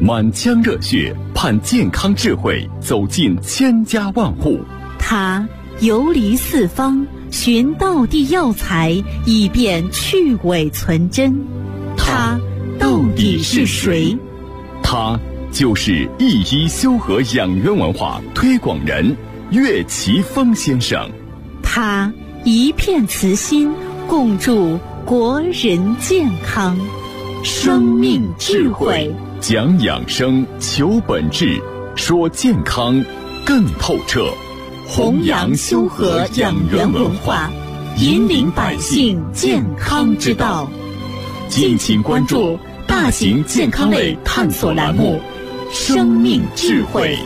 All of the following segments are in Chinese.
满腔热血盼健康智慧走进千家万户。 他游离四方，寻道地药材，以便去伪存真。他到底是谁？ 他就是一医修和养元文化推广人岳奇峰先生。 他一片慈心，共筑国人健康。生命智慧， 讲养生，求本质，说健康更透彻。 弘扬修和养元文化，引领百姓健康之道。 敬请关注大型健康类探索栏目《生命智慧》。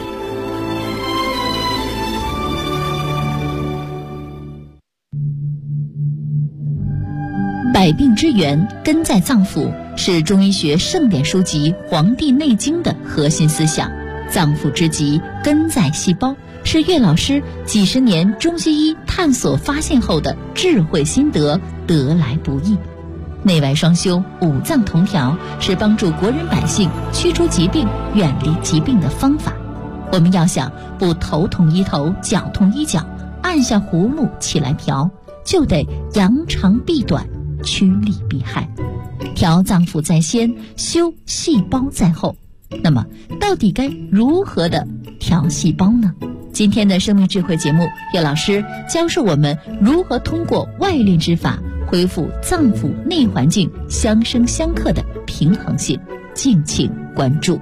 百病之源根在脏腑，是中医学盛典书籍《黄帝内经》的核心思想。脏腑之极，根在细胞，是岳老师几十年中西医探索发现后的智慧心得，得来不易。内外双修，五脏同调，是帮助国人百姓驱除疾病、远离疾病的方法。我们要想不头痛医头，脚痛医脚，按下葫芦起来调，就得扬长避短，趋利避害。调脏腑在先，修细胞在后。那么到底该如何的调细胞呢？今天的生命智慧节目，岳老师教授我们如何通过外练之法恢复脏腑内环境相生相克的平衡性，敬请关注。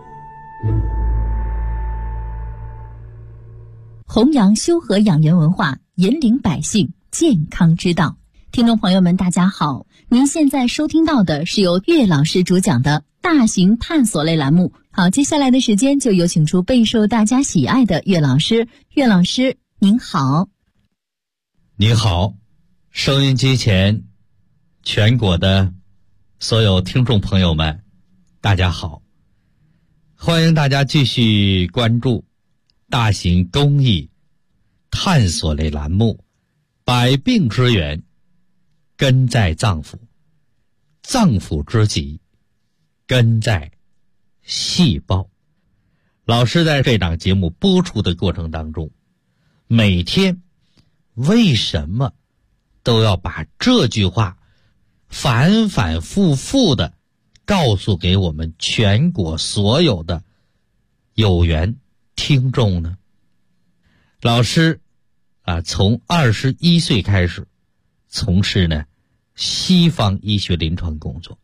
弘扬修和养元文化，引领百姓健康之道。听众朋友们大家好，您现在收听到的是由岳老师主讲的大型探索类栏目。好，接下来的时间就有请出备受大家喜爱的岳老师。岳老师您好。 您好，收音机前全国的所有听众朋友们大家好，欢迎大家继续关注大型公益探索类栏目百病之源根在脏腑，脏腑之极根在细胞。老师在这档节目播出的过程当中，每天为什么都要把这句话反反复复的告诉给我们全国所有的有缘听众呢？老师从21岁开始从事呢西方医学临床工作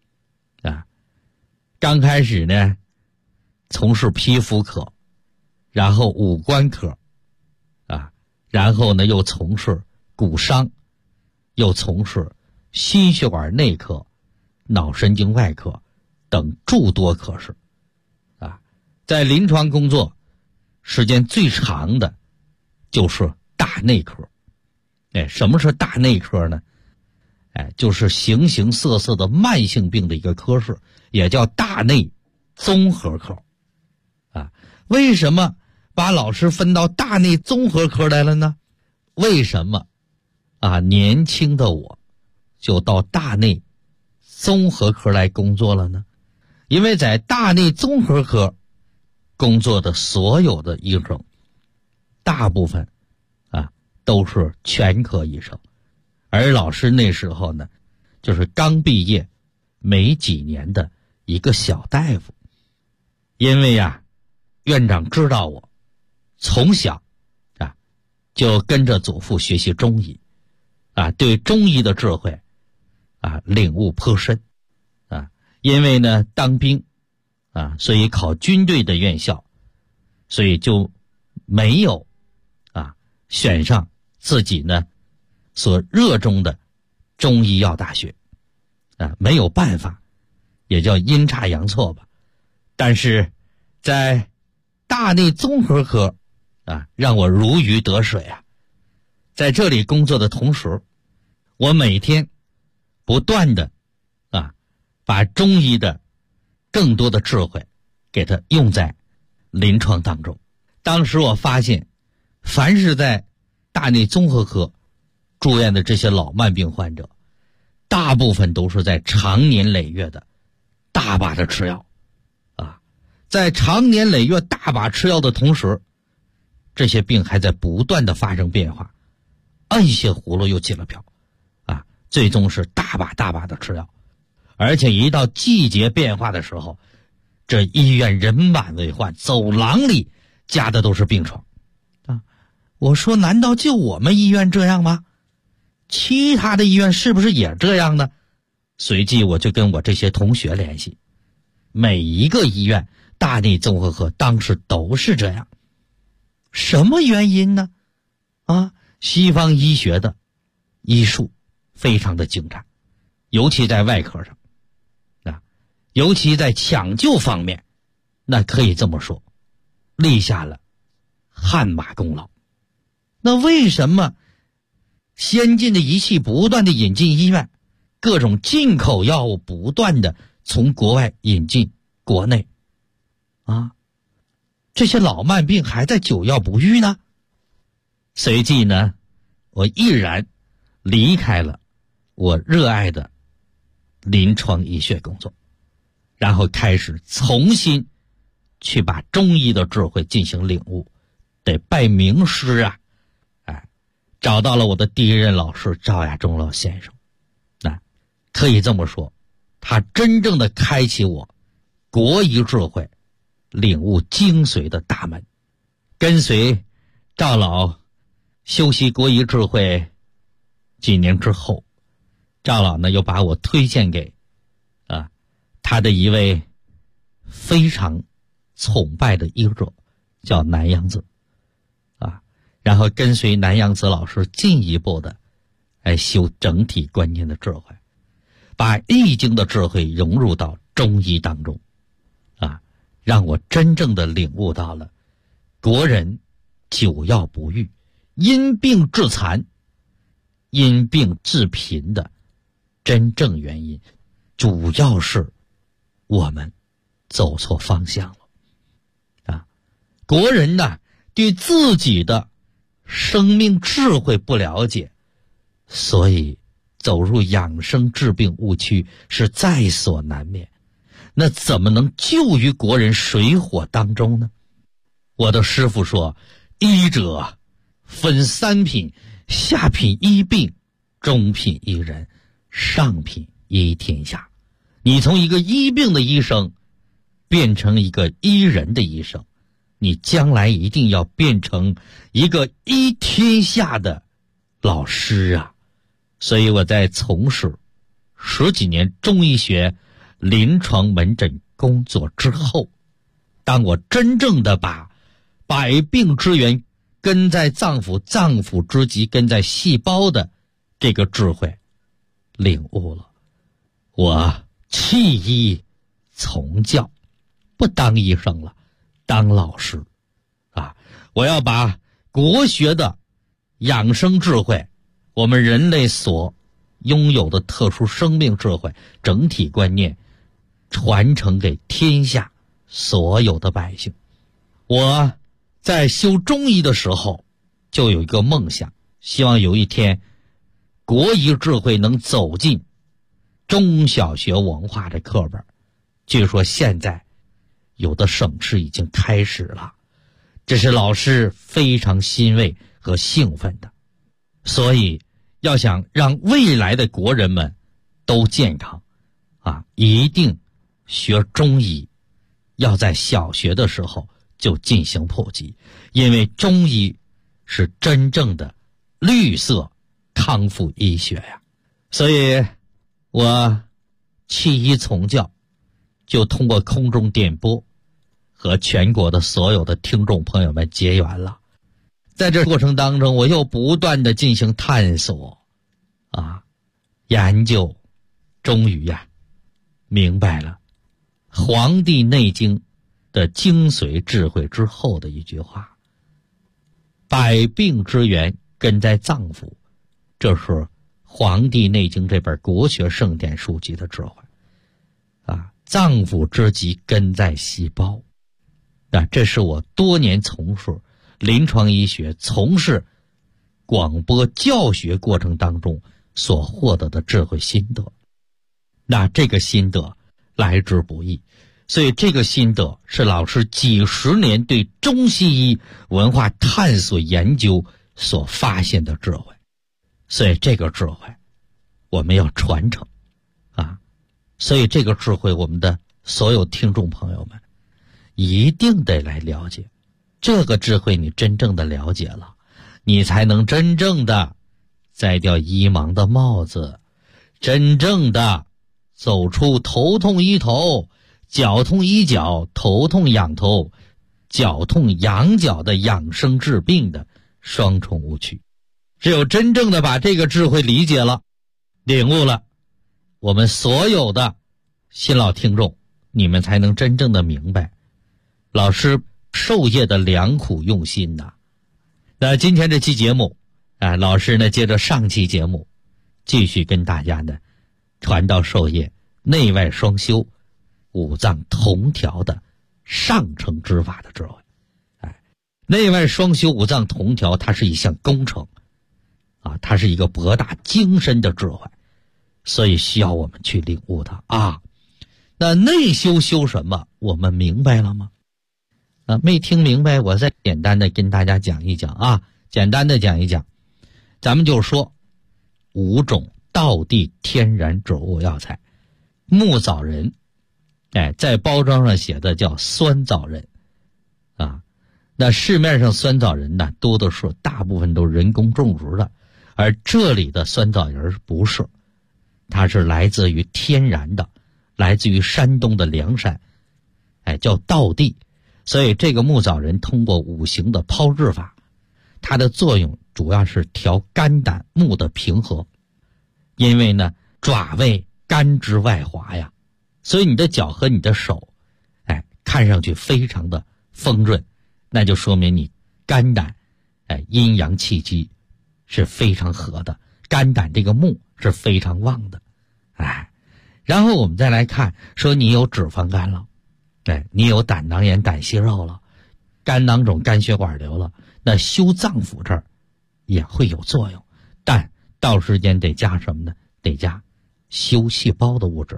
刚开始呢从事皮肤科，然后五官科然后呢又从事骨伤，又从事心血管内科、脑神经外科等诸多科室在临床工作时间最长的就是大内科。什么是大内科呢？就是形形色色的慢性病的一个科室，也叫大内综合科为什么把老师分到大内综合科来了呢？为什么年轻的我就到大内综合科来工作了呢？因为在大内综合科工作的所有的医生大部分都是全科医生，而老师那时候呢就是刚毕业没几年的一个小大夫。因为院长知道我从小就跟着祖父学习中医对中医的智慧领悟颇深因为呢当兵所以考军队的院校，所以就没有选上自己呢所热衷的中医药大学没有办法，也叫阴差阳错吧。但是在大内综合科让我如鱼得水在这里工作的同时，我每天不断的把中医的更多的智慧给它用在临床当中。当时我发现，凡是在大内综合科住院的这些老慢病患者，大部分都是在长年累月的大把的吃药在长年累月大把吃药的同时，这些病还在不断的发生变化，按下葫芦又起了瓢啊，最终是大把的吃药，而且一到季节变化的时候，这医院人满为患，走廊里加的都是病床啊。我说难道就我们医院这样吗？其他的医院是不是也这样呢？随即我就跟我这些同学联系，每一个医院大内综合科当时都是这样。什么原因呢？西方医学的医术非常的精湛，尤其在外科上尤其在抢救方面，那可以这么说，立下了汗马功劳。那为什么先进的仪器不断的引进医院，各种进口药物不断的从国外引进国内这些老慢病还在久药不愈呢？随即呢，我毅然离开了我热爱的临床医学工作，然后开始重新去把中医的智慧进行领悟，得拜名师啊！找到了我的第一任老师赵亚中老先生，可以这么说，他真正的开启我国医智慧领悟精髓的大门。跟随赵老修习国医智慧几年之后，赵老呢又把我推荐给他的一位非常崇拜的医者，叫南阳子然后跟随南阳子老师进一步的修整体观念的智慧，把易经的智慧融入到中医当中让我真正的领悟到了国人久药不愈、因病致残、因病致贫的真正原因，主要是我们走错方向了国人呢对自己的生命智慧不了解，所以走入养生治病误区是在所难免。那怎么能救于国人水火当中呢？我的师父说，医者分三品，下品医病，中品医人，上品医天下。你从一个医病的医生变成一个医人的医生，你将来一定要变成一个医天下的老师啊！所以我在从事10几年中医学临床门诊工作之后，当我真正的把百病之源根在脏腑，脏腑之极根在细胞的这个智慧领悟了，我弃医从教，不当医生了，当老师我要把国学的养生智慧，我们人类所拥有的特殊生命智慧整体观念传承给天下所有的百姓。我在修中医的时候就有一个梦想，希望有一天国医智慧能走进中小学文化的课本。据说现在有的省市已经开始了，这是老师非常欣慰和兴奋的。所以要想让未来的国人们都健康一定学中医，要在小学的时候就进行普及，因为中医是真正的绿色康复医学呀。所以我弃医从教，就通过空中点播和全国的所有的听众朋友们结缘了。在这过程当中，我又不断的进行探索研究，终于明白了《黄帝内经》的精髓智慧之后的一句话：百病之源根在脏腑。这是《黄帝内经》这本国学圣典书籍的智慧脏腑之极根在细胞。这是我多年从事临床医学、从事广播教学过程当中所获得的智慧心得。那这个心得来之不易， 所以这个心得是老师几十年对中西医文化探索研究所发现的智慧。所以这个智慧我们要传承啊！所以这个智慧我们的所有听众朋友们一定得来了解。这个智慧你真正的了解了，你才能真正的摘掉医盲的帽子，真正的走出头痛医头，脚痛医脚，头痛养头，脚痛养脚的养生治病的双重误区。只有真正的把这个智慧理解了，领悟了，我们所有的新老听众，你们才能真正的明白老师授业的良苦用心呐。那今天这期节目老师呢接着上期节目继续跟大家呢传道授业，内外双修，五脏同调的上乘之法的智慧。内外双修，五脏同调，它是一项工程啊，它是一个博大精深的智慧，所以需要我们去领悟它啊。那内修修什么？我们明白了吗？没听明白，我再简单的跟大家讲一讲啊，简单的讲一讲。咱们就说5种道地天然植物药材。木枣仁，在包装上写的叫酸枣仁啊。那市面上酸枣仁呢，多的是大部分都人工种植的，而这里的酸枣仁不是，它是来自于天然的，来自于山东的凉山，叫道地。所以这个木枣仁通过5行的炮制法，它的作用主要是调肝胆木的平和。因为呢爪位肝之外滑呀，所以你的脚和你的手看上去非常的丰润，那就说明你肝胆阴阳气机是非常合的，肝胆这个木是非常旺的。然后我们再来看说你有脂肪肝了，你有胆囊炎胆息肉了，肝囊肿肝血管瘤了，那修脏腑这儿也会有作用，但到时间得加什么呢？得加修细胞的物质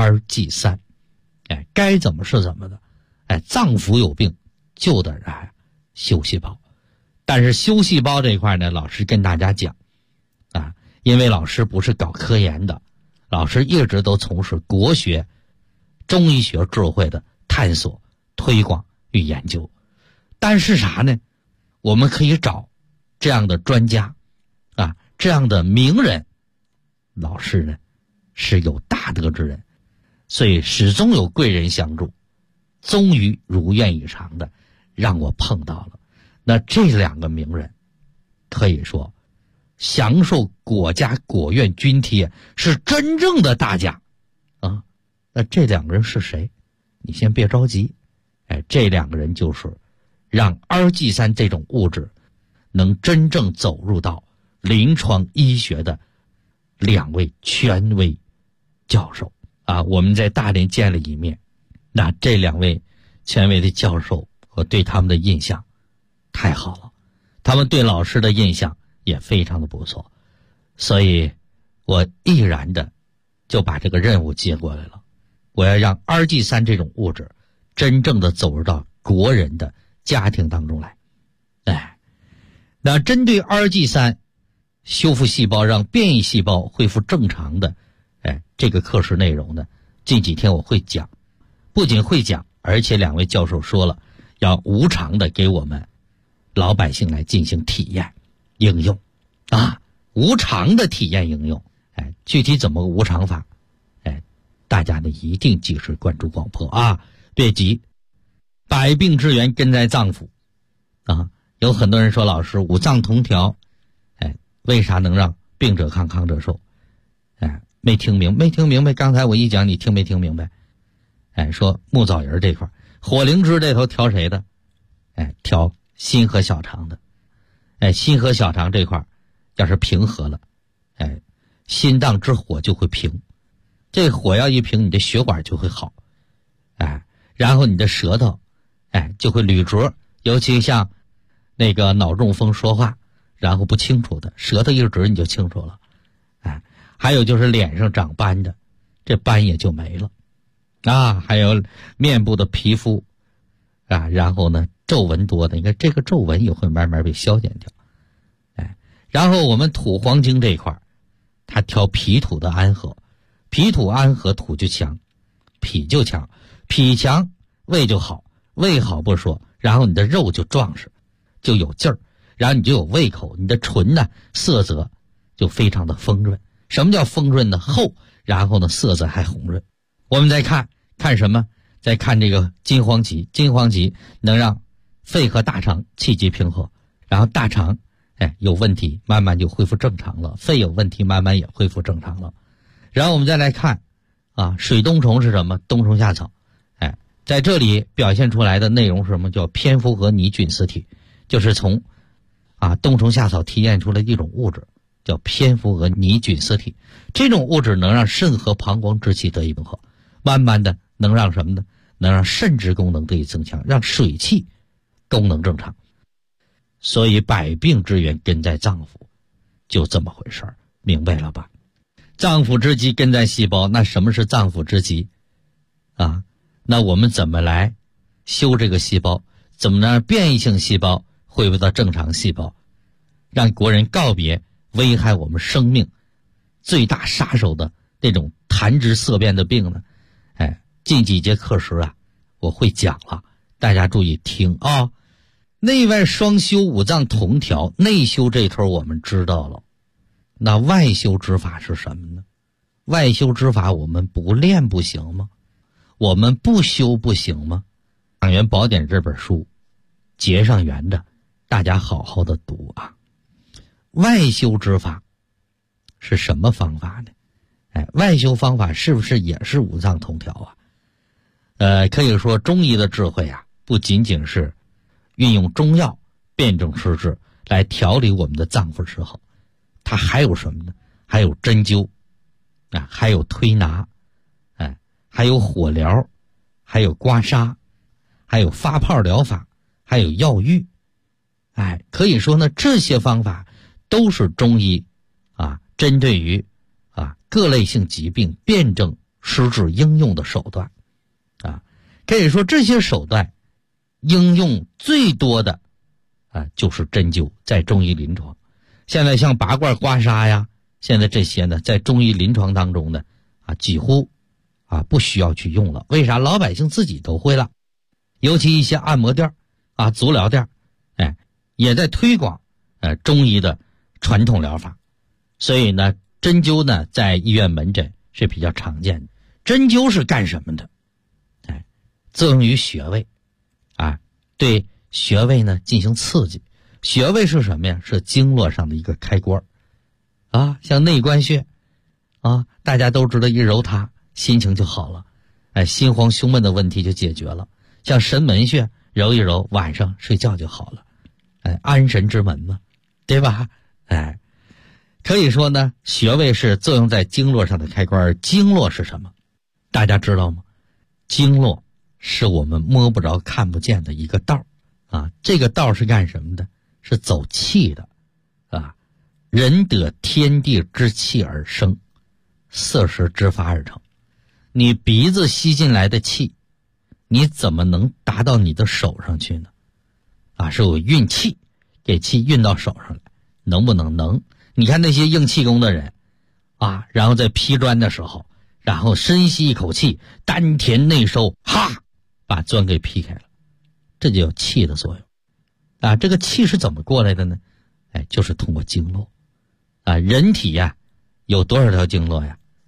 RG3。该怎么是怎么的。脏腑有病就得修细胞。但是修细胞这一块呢，老师跟大家讲因为老师不是搞科研的，老师一直都从事国学中医学智慧的探索推广与研究。但是啥呢？我们可以找这样的专家这样的名人，老师呢是有大德之人，所以始终有贵人相助，终于如愿以偿的让我碰到了。那这2个名人可以说享受国家国院津贴，是真正的大家那这2个人是谁？你先别着急，这2个人就是让RG3这种物质能真正走入到临床医学的2位权威教授我们在大连见了一面。那这2位权威的教授，我对他们的印象太好了，他们对老师的印象也非常的不错，所以我毅然的就把这个任务接过来了。我要让 RG3 这种物质真正的走入到国人的家庭当中来。那针对 RG3 修复细胞，让变异细胞恢复正常的这个课时内容呢，近几天我会讲，不仅会讲，而且2位教授说了要无偿的给我们老百姓来进行体验应用无偿的体验应用。具体怎么个无偿法大家呢一定及时关注广播别急，百病之源根在脏腑有很多人说老师五脏同调为啥能让病者康康者寿？没听明白刚才我一讲你听没听明白？说木枣仁这块，火灵芝这头调谁的？调心和小肠的。心和小肠这块要是平和了，心脏之火就会平，这火要一平，你的血管就会好，然后你的舌头就会捋拙，尤其像那个脑中风说话然后不清楚的，舌头一直你就清楚了。还有就是脸上长斑的，这斑也就没了。 啊，还有面部的皮肤啊，然后呢皱纹多的，你看这个皱纹也会慢慢被消减掉。然后我们土黄经这一块，它调脾土的安和，脾土安和，土就强，脾就强，脾强胃就好，胃好不说，然后你的肉就壮实，就有劲儿，然后你就有胃口，你的唇呢色泽就非常的丰润。什么叫丰润呢？厚，然后呢色泽还红润。我们再看什么？再看这个金黄芪，金黄芪能让肺和大肠气机平和，然后大肠有问题慢慢就恢复正常了，肺有问题慢慢也恢复正常了。然后我们再来看水冬虫是什么？冬虫夏草。在这里表现出来的内容是什么？叫蝙蝠和泥菌丝体，就是从冬虫夏草提炼出来的一种物质，叫蝙蝠和泥菌丝体。这种物质能让肾和膀胱之气得以平和，慢慢的能让什么呢？能让肾之功能得以增强，让水气功能正常。所以百病之源根在脏腑，就这么回事儿，明白了吧？脏腑之疾根在细胞，那什么是脏腑之疾那我们怎么来修这个细胞？怎么让变异性细胞恢复到正常细胞，让国人告别危害我们生命最大杀手的那种谈之色变的病呢？近几节课时我会讲了，大家注意听内外双修，五脏同调，内修这头我们知道了。那外修之法是什么呢？外修之法我们不练不行吗？我们不修不行吗？养元宝典这本书结上缘的，大家好好的读外修之法是什么方法呢？外修方法是不是也是五脏同调可以说中医的智慧不仅仅是运用中药辨证施治来调理我们的脏腑之好，它还有什么呢？还有针灸还有推拿还有火疗，还有刮痧，还有发泡疗法，还有药浴可以说呢，这些方法都是中医针对于各类性疾病辨证施治应用的手段可以说这些手段应用最多的就是针灸，在中医临床。现在像拔罐刮痧现在这些呢在中医临床当中呢几乎不需要去用了。为啥？老百姓自己都会了。尤其一些按摩店足疗店也在推广中医的传统疗法。所以呢针灸呢在医院门诊是比较常见的。针灸是干什么的？作用于穴位对穴位呢进行刺激。穴位是什么呀？是经络上的一个开关像内关穴大家都知道，一揉它心情就好了，心慌胸闷的问题就解决了。像神门穴揉一揉，晚上睡觉就好了，安神之门嘛，对吧？可以说呢，穴位是作用在经络上的开关。经络是什么？大家知道吗？经络是我们摸不着看不见的一个道这个道是干什么的？是走气的人得天地之气而生，色时之法而成。你鼻子吸进来的气，你怎么能达到你的手上去呢？是有运气，给气运到手上来，能不能？能。你看那些硬气功的人然后在劈砖的时候，然后深吸一口气，丹田内收，把砖给劈开了，这就有气的作用这个气是怎么过来的呢？就是通过经络人体有多少条经络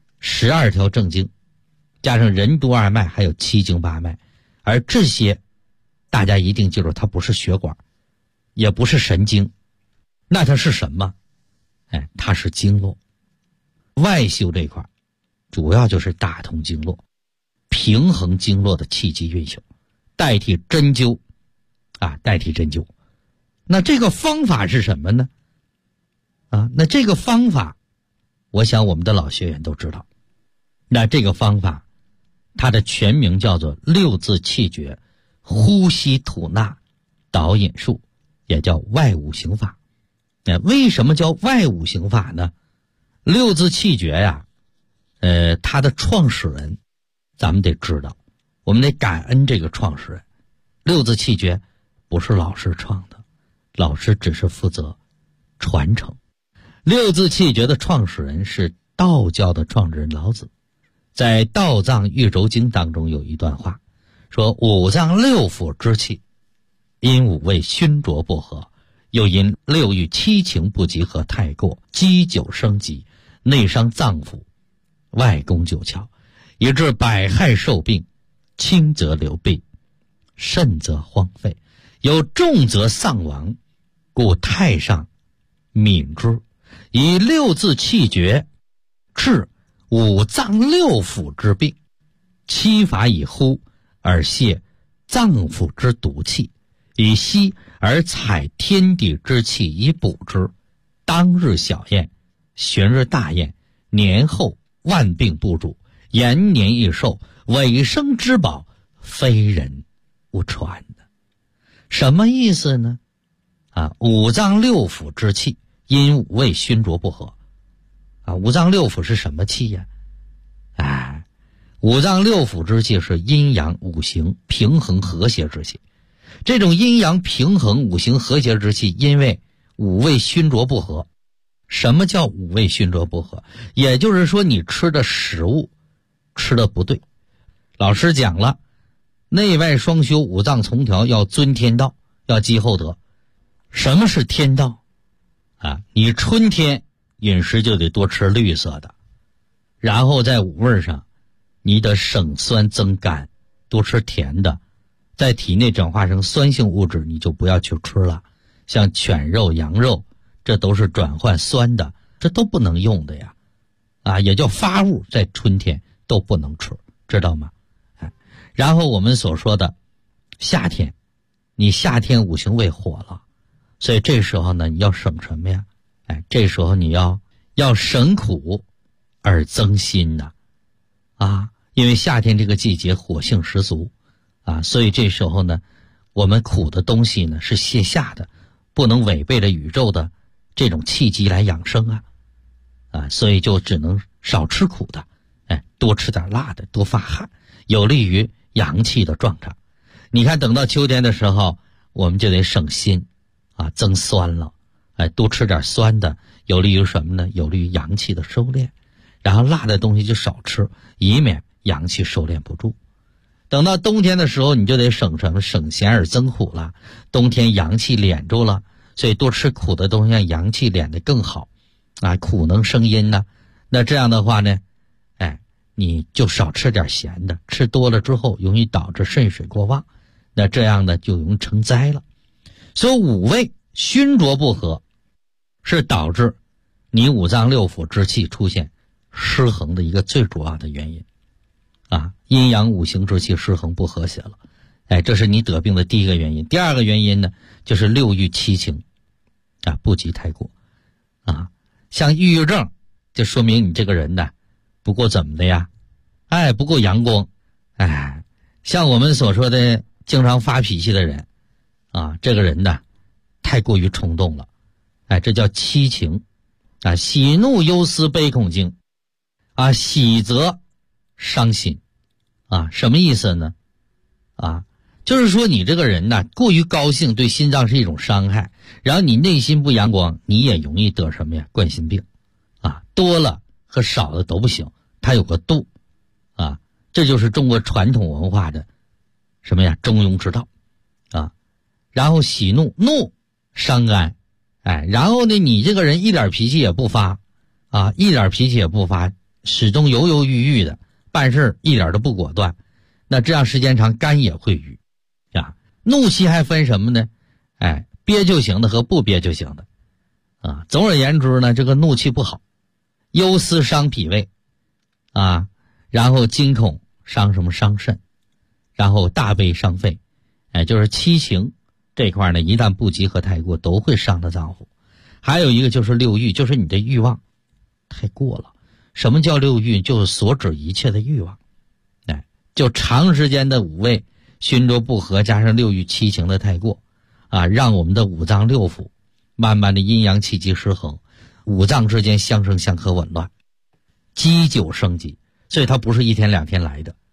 ？12条正经，加上任督二脉，还有7经8脉。而这些大家一定记住，它不是血管，也不是神经，那它是什么？它是经络。外修这一块主要就是打通经络，平衡经络的气机运行，代替针灸代替针灸。那这个方法是什么呢？那这个方法我想我们的老学员都知道。那这个方法它的全名叫做6字气诀呼吸吐纳导引术，也叫外五行法。为什么叫外五行法呢？6字气诀它的创始人咱们得知道，我们得感恩这个创始人。六字气诀不是老师创的，老师只是负责传承。六字气诀的创始人是道教的创始人老子，在《道藏玉轴经》当中有一段话，说五脏六腑之气，因五味熏浊不和，又因六欲七情不集合太过，积久生疾，内伤脏腑，外攻九窍，以致百害受病，轻则流弊，甚则荒废，有重则丧亡，故太上悯之，以六字气诀治五脏六腑之病，七法以呼而泄脏腑之毒气，以息而采天地之气以补之。当日小宴，旬日大宴，年后万病不主，延年益寿，尾生之宝，非人勿传的。什么意思呢？五脏六腑之气因五味熏浊不和。五脏六腑是什么气呀？五脏六腑之气是阴阳五行平衡和谐之气。这种阴阳平衡五行和谐之气，因为五味熏浊不和。什么叫五味熏浊不和？也就是说你吃的食物吃的不对。老师讲了，内外双修，五脏从调，要遵天道，要积厚德。什么是天道？你春天饮食就得多吃绿色的，然后在五味上你得省酸增甘，多吃甜的，在体内转化成酸性物质你就不要去吃了，像犬肉羊肉这都是转换酸的，这都不能用的呀。也叫发物，在春天都不能吃，知道吗？然后我们所说的夏天，你夏天五行位火了，所以这时候呢你要省什么呀？这时候你要省苦而增辛呐。因为夏天这个季节火性十足所以这时候呢我们苦的东西呢是泻下的，不能违背了宇宙的这种气机来养生所以就只能少吃苦的，多吃点辣的，多发汗，有利于阳气的壮长。你看等到秋天的时候我们就得省辛增酸了，多吃点酸的，有利于什么呢？有利于阳气的收敛。然后辣的东西就少吃，以免阳气收敛不住。等到冬天的时候你就得省什么？省咸而增苦了。冬天阳气敛住了，所以多吃苦的东西让阳气敛得更好苦能生阴呢。那这样的话呢你就少吃点咸的，吃多了之后容易导致肾水过旺，那这样呢就容易成灾了。所以五味熏浊不和是导致你五脏六腑之气出现失衡的一个最主要的原因阴阳五行之气失衡不和谐了。这是你得病的第一个原因。第二个原因呢就是六欲七情不及太过像抑郁症就说明你这个人呢不够怎么的呀？不够阳光。像我们所说的经常发脾气的人这个人呢太过于冲动了。这叫七情喜怒忧思悲恐惊喜则伤心什么意思呢？就是说你这个人呢过于高兴对心脏是一种伤害，然后你内心不阳光，你也容易得什么呀？冠心病多了和少的都不行，它有个度这就是中国传统文化的什么呀？中庸之道然后喜怒伤肝然后呢你这个人一点脾气也不发一点脾气也不发，始终犹犹豫豫的，办事一点都不果断，那这样时间长肝也会郁怒气还分什么呢？憋就行的和不憋就行的总而言之呢，这个怒气不好，忧思伤脾胃然后惊恐伤什么？伤肾，然后大悲伤肺就是七情这块呢一旦不集合太过都会伤的脏腑。还有一个就是六欲，就是你的欲望太过了。什么叫六欲？就是所指一切的欲望就长时间的五味熏浊不和加上六欲七情的太过让我们的五脏六腑慢慢的阴阳气机失衡，五脏之间相生相克紊乱，积久生疾。所以它不是一天两天来的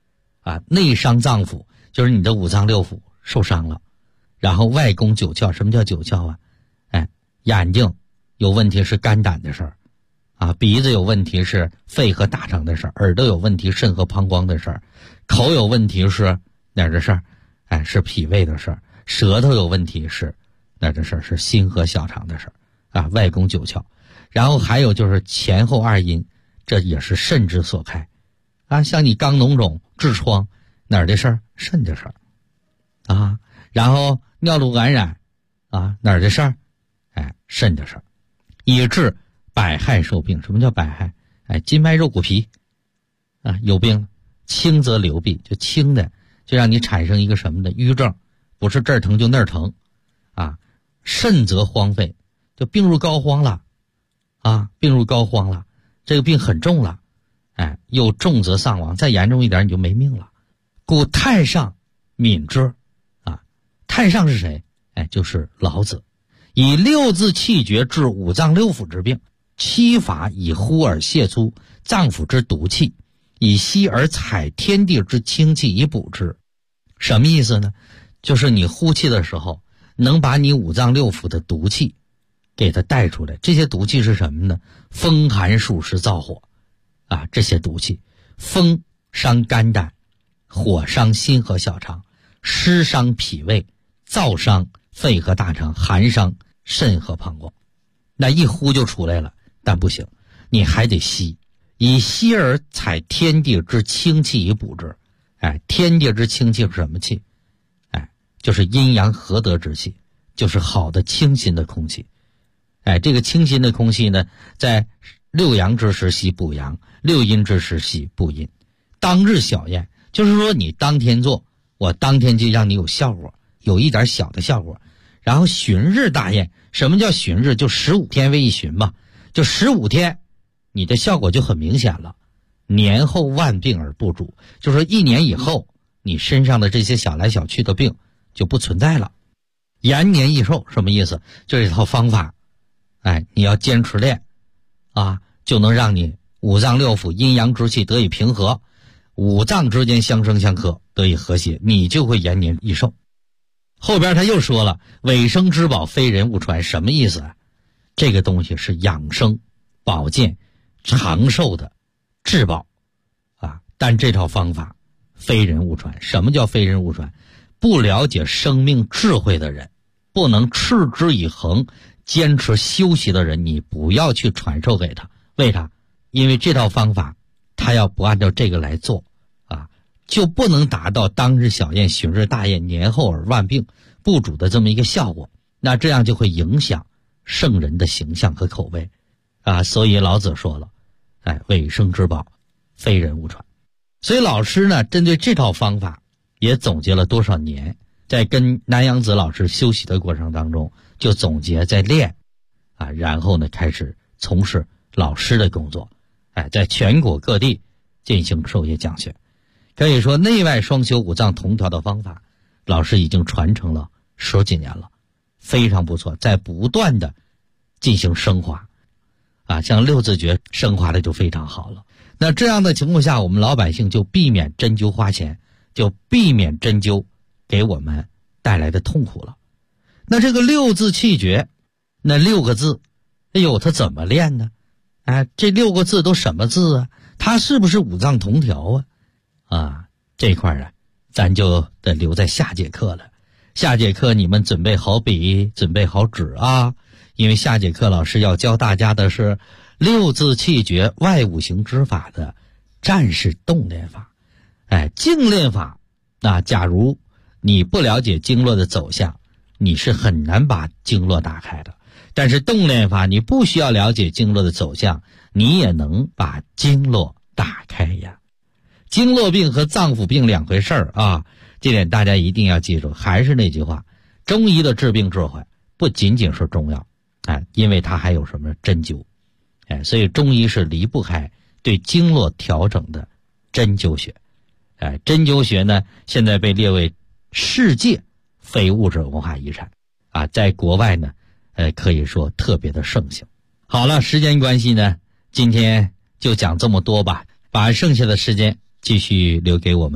内伤脏腑就是你的五脏六腑受伤了，然后外攻九窍。什么叫九窍啊？眼睛有问题是肝胆的事儿鼻子有问题是肺和大肠的事儿，耳朵有问题肾和膀胱的事儿，口有问题是哪儿的事儿？是脾胃的事儿，舌头有问题是哪儿的事儿？是心和小肠的事儿外攻九窍。然后还有就是前后二阴，这也是肾之所开像你肛脓肿痔疮哪儿的事儿？肾的事儿然后尿路感染哪儿的事儿？肾的事儿，以致百害受病。什么叫百害？筋脉肉骨脾有病，轻则流痹，就轻的就让你产生一个什么的瘀症，不是这儿疼就那儿疼肾则荒废，就病入膏肓了病入膏肓了，这个病很重了又重则丧亡，再严重一点你就没命了。故太上敏之太上是谁？就是老子。以六字气绝治五脏六腑之病，七法以呼而泄出脏腑之毒气，以吸而采天地之清气以补之。什么意思呢？就是你呼气的时候能把你五脏六腑的毒气给它带出来。这些毒气是什么呢？风寒暑湿燥火这些毒气。风伤肝胆，火伤心和小肠，湿伤脾胃，燥伤肺和大肠，寒伤肾和膀胱。那一呼就出来了，但不行，你还得吸，以吸而采天地之清气以补之。天地之清气是什么气？就是阴阳合德之气，就是好的清新的空气。这个清新的空气呢，在六阳之时吸补阳，六阴之时吸补阴。当日小验，就是说你当天做，我当天就让你有效果，有一点小的效果。然后旬日大验，什么叫旬日？就15天为一旬嘛，就15天你的效果就很明显了。年后万病而不主，就是说1年以后你身上的这些小来小去的病就不存在了。延年益寿什么意思？就这套方法你要坚持练就能让你五脏六腑阴阳之气得以平和，五脏之间相生相克得以和谐，你就会延年益寿。后边他又说了，尾生之宝非人勿传。什么意思这个东西是养生保健长寿的至宝但这套方法非人勿传。什么叫非人勿传？不了解生命智慧的人，不能持之以恒坚持修习的人，你不要去传授给他。为啥？因为这套方法他要不按照这个来做就不能达到当日小验旬日大验年后而万病不主的这么一个效果。那这样就会影响圣人的形象和口碑所以老子说了尾生之宝非人勿传。所以老师呢，针对这套方法也总结了多少年，在跟南阳子老师修习的过程当中就总结在练然后呢开始从事老师的工作在全国各地进行授业讲学。可以说内外双修五脏同调的方法老师已经传承了10几年了，非常不错，在不断的进行升华像六字诀升华的就非常好了。那这样的情况下，我们老百姓就避免针灸花钱，就避免针灸给我们带来的痛苦了。那这个六字气诀，那6个字它怎么练呢？这6个字都什么字啊？它是不是五脏同调这块咱就得留在下节课了。下节课你们准备好笔，准备好纸因为下节课老师要教大家的是六字气诀外五行之法的战士动练法。静练法假如你不了解经络的走向，你是很难把经络打开的。但是动练法你不需要了解经络的走向，你也能把经络打开呀。经络病和脏腑病两回事儿这点大家一定要记住。还是那句话，中医的治病智慧不仅仅是中药因为它还有什么针灸所以中医是离不开对经络调整的针灸学针灸学呢现在被列为世界非物质文化遗产在国外呢可以说特别的盛行。好了，时间关系呢，今天就讲这么多吧，把剩下的时间继续留给我们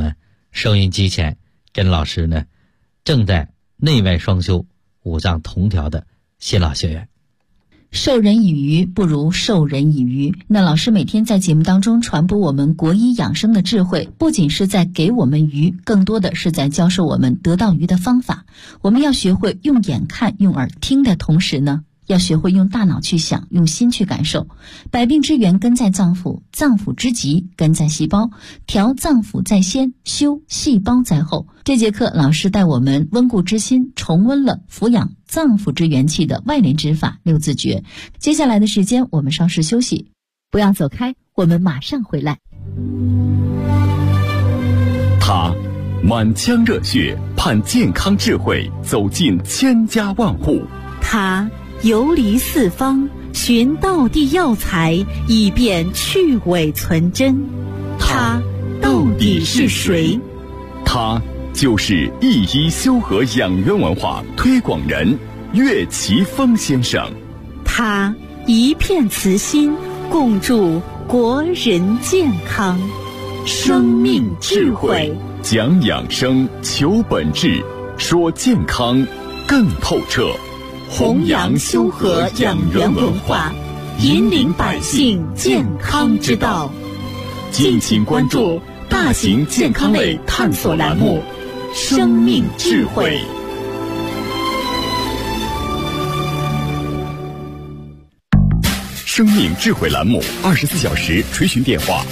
收音机前跟老师呢正在内外双修、五脏同调的新老学员。 授人以鱼不如授人以渔。那老师每天在节目当中传播我们国医养生的智慧，不仅是在给我们鱼，更多的是在教授我们得到鱼的方法。我们要学会用眼看、用耳听的同时呢，要学会用大脑去想，用心去感受。百病之源根在脏腑，脏腑之极根在细胞。调脏腑在先，修细胞在后。这节课老师带我们温故知新，重温了抚养脏腑之元气的外联之法六字诀。接下来的时间我们稍事休息，不要走开，我们马上回来。 他满腔热血盼健康智慧走进千家万户， 他游离四方寻道地药材以便去伪存真，他到底是谁？ 他就是一医修和养元文化推广人岳奇峰先生。 他一片慈心，共筑国人健康。生命智慧， 讲养生，求本质，说健康更透彻。 弘扬修和养元文化，引领百姓健康之道。敬请关注大型健康类探索栏目《生命智慧》。 生命智慧栏目24小时垂询电话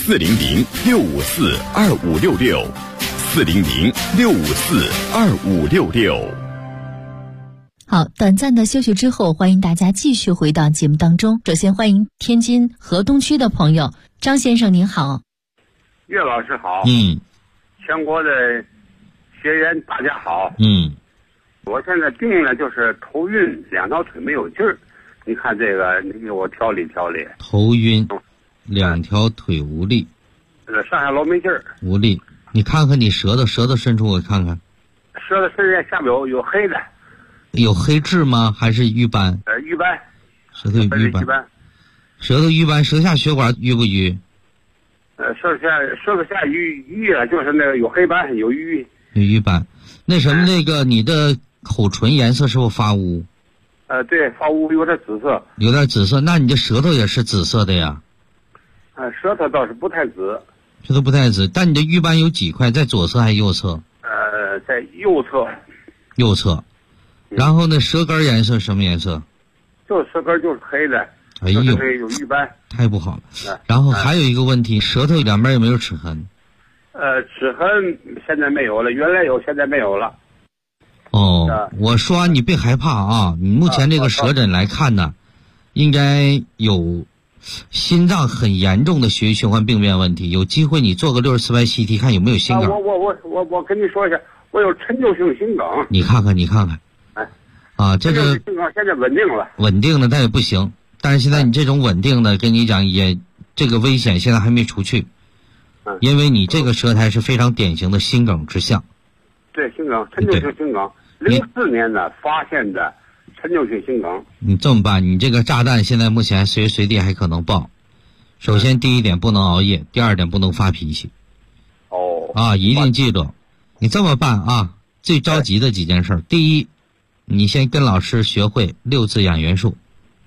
：400-654-2566，400-654-2566。 好，短暂的休息之后，欢迎大家继续回到节目当中。首先欢迎天津河东区的朋友张先生，您好。 岳老师好。全国的学员大家好。我现在病呢就是头晕，两条腿没有劲儿。你看这个，你给我调理调理。 头晕，两条腿无力， 上下楼没劲儿， 无力。你看看你舌头伸出我看看。 舌头伸下下面有黑的。 有黑痣吗？还是瘀斑？ 瘀斑。 舌头有瘀斑。舌头瘀斑，舌下血管瘀不瘀？ 舌头下瘀了，就是那个有黑斑，有瘀。 有瘀斑。那什么，那个你的口唇颜色是不是发乌？ 对，发乌，有点紫色。 有点紫色，那你的舌头也是紫色的呀？ 舌头倒是不太紫。 舌头不太紫，但你的瘀斑有几块？在左侧还是右侧？ 在右侧。 右侧。然后呢，舌根颜色什么颜色？ 就是舌根就是黑的。 哎呦， 有瘀斑， 太不好了。然后还有一个问题，舌头两边有没有齿痕？ 齿痕现在没有了，原来有，现在没有了。 我说你别害怕啊，你目前这个舌诊来看呢，应该有心脏很严重的血液循环病变问题，有机会你做个64白 CT 看有没有心梗。 我跟你说一下，我有陈旧性心梗。 你看看。这个心梗现在稳定了。 稳定了，但也不行。但是现在你这种稳定的，跟你讲也这个危险现在还没除去，因为你这个舌苔是非常典型的心梗之象。 对，心梗，陈旧性心梗，04年的发现的陈旧性心梗。 你这么办，你这个炸弹现在目前随时随地还可能爆。首先第一点不能熬夜，第二点不能发脾气。一定记住，你这么办啊，最着急的几件事。第一，你先跟老师学会6字养元术。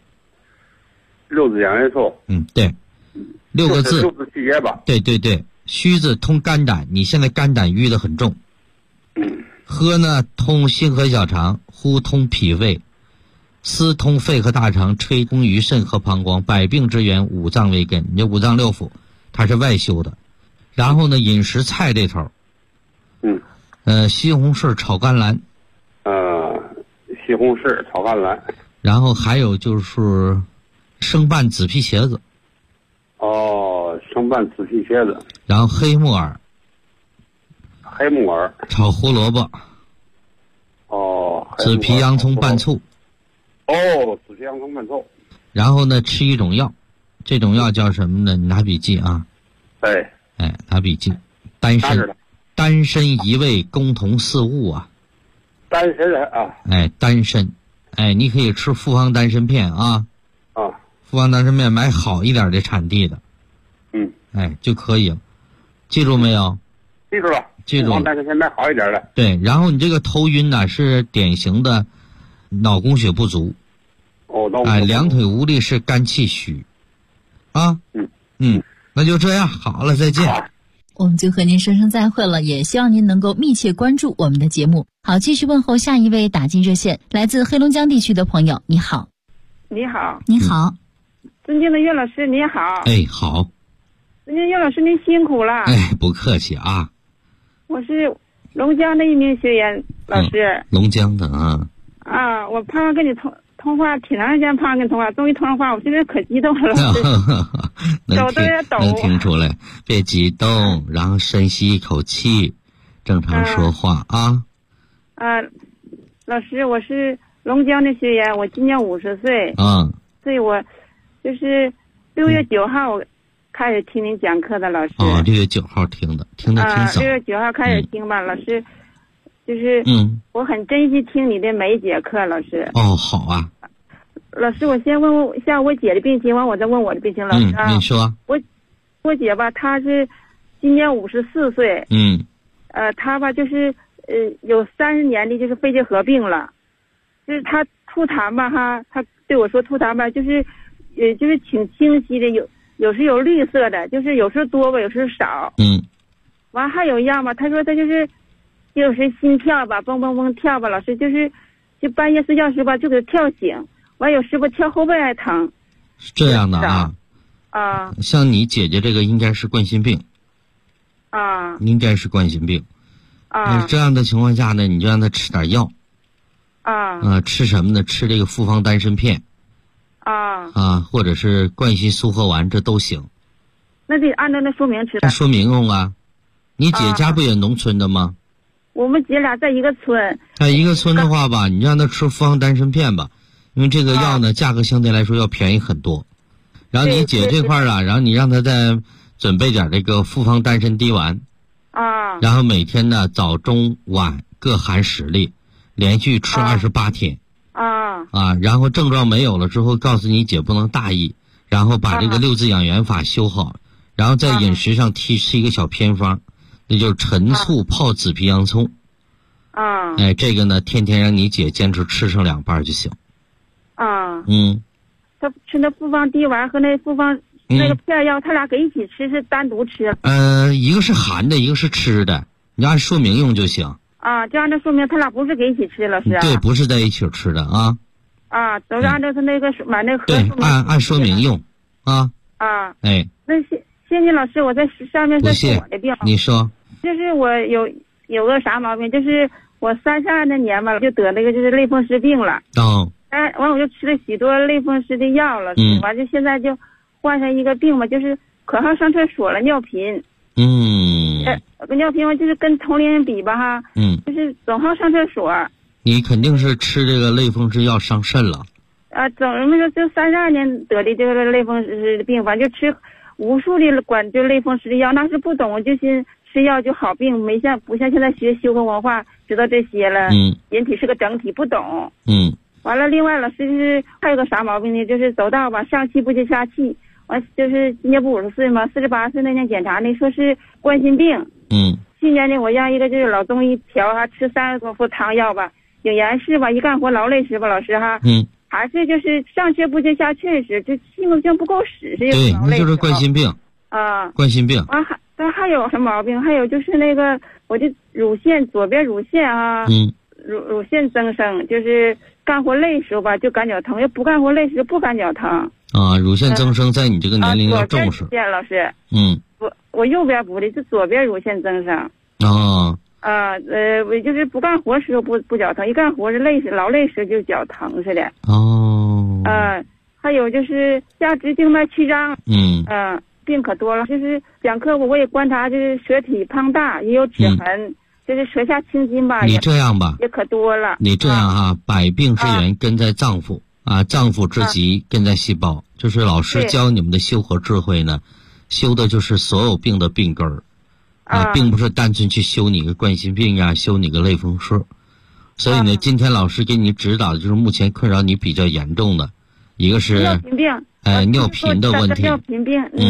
6字养元术。 对，6个字。 6字气节吧。 对，虚字通肝胆，你现在肝胆郁得很重。喝呢通心和小肠，呼通脾胃，思通肺和大肠，吹通于肾和膀胱，百病之源五脏为根。你这五脏六腑它是外修的。然后呢，饮食菜这头，西红柿炒甘蓝， 西红柿炒甘蓝。 然后还有就是生拌紫皮茄子。 生拌紫皮茄子。 然后黑木耳炒胡萝卜。紫皮洋葱拌醋。 紫皮洋葱拌醋。 然后呢，吃一种药，这种药叫什么呢？你拿笔记啊。拿笔记。丹参一味共同四物啊。 丹参啊。 丹参。你可以吃复方丹参片啊。复方丹参片买好一点的产地的。就可以了。记住没有？ 记住了。 这种但是现在好一点了。 对，然后你这个头晕呢是典型的脑供血不足。两腿无力是肝气虚。啊，那就这样，好了，再见。 我们就和您说声再会了，也希望您能够密切关注我们的节目。好，继续问候下一位打进热线，来自黑龙江地区的朋友，你好。 你好。 你好。 尊敬的岳老师，你好。 哎，好。 尊敬岳老师，您辛苦了。 哎，不客气啊。 我是龙江的一名学员，老师。 龙江的啊。 啊，我盼望跟你通话，挺长时间盼望跟你通话，终于通上话，我现在可激动了。手都有点抖。 能听出来，别激动，然后深吸一口气，正常说话啊。 老师，我是龙江的学员，我今年50岁。所以我就是6月9号我开始听您讲课的，老师。 6月9号听的挺早。 6月9号开始听吧，老师。就是我很珍惜听你的每一节课，老师。 好啊。 老师，我先问一下我姐的病情，完我再问我的病情。老师你说。 我姐吧，她是今年54岁。她吧就是有30年的就是肺结核病了，就是她吐痰吧她对我说吐痰吧就是挺清晰的，有时有绿色的，就是有时候多吧，有时候少。完还有一样吧，她说她就是有时心跳吧蹦蹦蹦跳吧，老师就半夜睡觉时吧就给跳醒，完有时吧跳后背还疼。 是这样的啊。像你姐姐这个应该是冠心病。应该是冠心病。这样的情况下呢，你就让她吃点药。吃什么呢？吃这个复方丹参片。或者是冠心苏合丸，这都行。 那得按照那说明吃的。 说明用啊。你姐家不也农村的吗？ 我们姐俩在一个村。 在一个村的话吧，你让她吃复方丹参片吧，因为这个药呢价格相对来说要便宜很多。然后你姐这块然后你让她再准备点这个复方丹参滴丸。然后每天呢早中晚各含10粒，连续吃28天。然后症状没有了之后，告诉你姐不能大意，然后把这个6字养元法修好，然后在饮食上吃一个小偏方，那就是陈醋泡紫皮洋葱。这个呢天天让你姐坚持吃上2瓣就行。 他吃那复方滴丸和那复方那个片药，他俩给一起吃是单独吃？ 一个是含的，一个是吃的，你按说明用就行。 就按照说明，他俩不是给一起吃，老师。 对，不是在一起吃的啊。 都是按照他那个买那个。 对，按说明用。那谢谢老师，我在上面再说我的病。 你说。 就是我有个啥毛病，就是我32那年吧，就得那个就是类风湿病了。完我就吃了许多类风湿的药了，完就现在就患上一个病嘛，就是可好上厕所了，尿频。尿频嘛，就是跟同龄人比吧就是总好上厕所。 你肯定是吃这个类风湿药伤肾了。 总那个就32年得的这个类风湿的病，反正就吃无数的管就类风湿的药，那是不懂，就寻吃药就好病，不像现在学修和文化知道这些了。人体是个整体，不懂。完了，另外老师就是还有个啥毛病呢？就是走道吧，上气不接下气。完就是今年不50岁吗？48岁那年检查呢，说是冠心病。去年呢，我让一个就是老中医调吃30多副汤药吧，有延时吧，一干活劳累时吧，老师还是就是上气不接下气时，就气功就不够使，是对，那就是冠心病。冠心病。 还有什么毛病？还有就是那个我的乳腺左边乳腺乳腺增生，就是干活累时候吧就感觉疼，要不干活累时候不感觉疼。乳腺增生在你这个年龄要重视。 老师。我右边不的，就左边乳腺增生。我就是不干活时候不脚疼，一干活是劳累时就脚疼似的。还有就是下肢静脉曲张。病可多了，就是讲课我也观察，就是舌体胖大，也有齿痕，就是舌下青筋吧。 你这样吧， 也可多了。 你这样百病之源根在脏腑脏腑之疾根在细胞。就是老师教你们的修和智慧呢，修的就是所有病的病根儿并不是单纯去修你个冠心病修你个类风湿。所以呢，今天老师给你指导的就是目前困扰你比较严重的，一个是尿频病。 尿频的问题。 尿频病。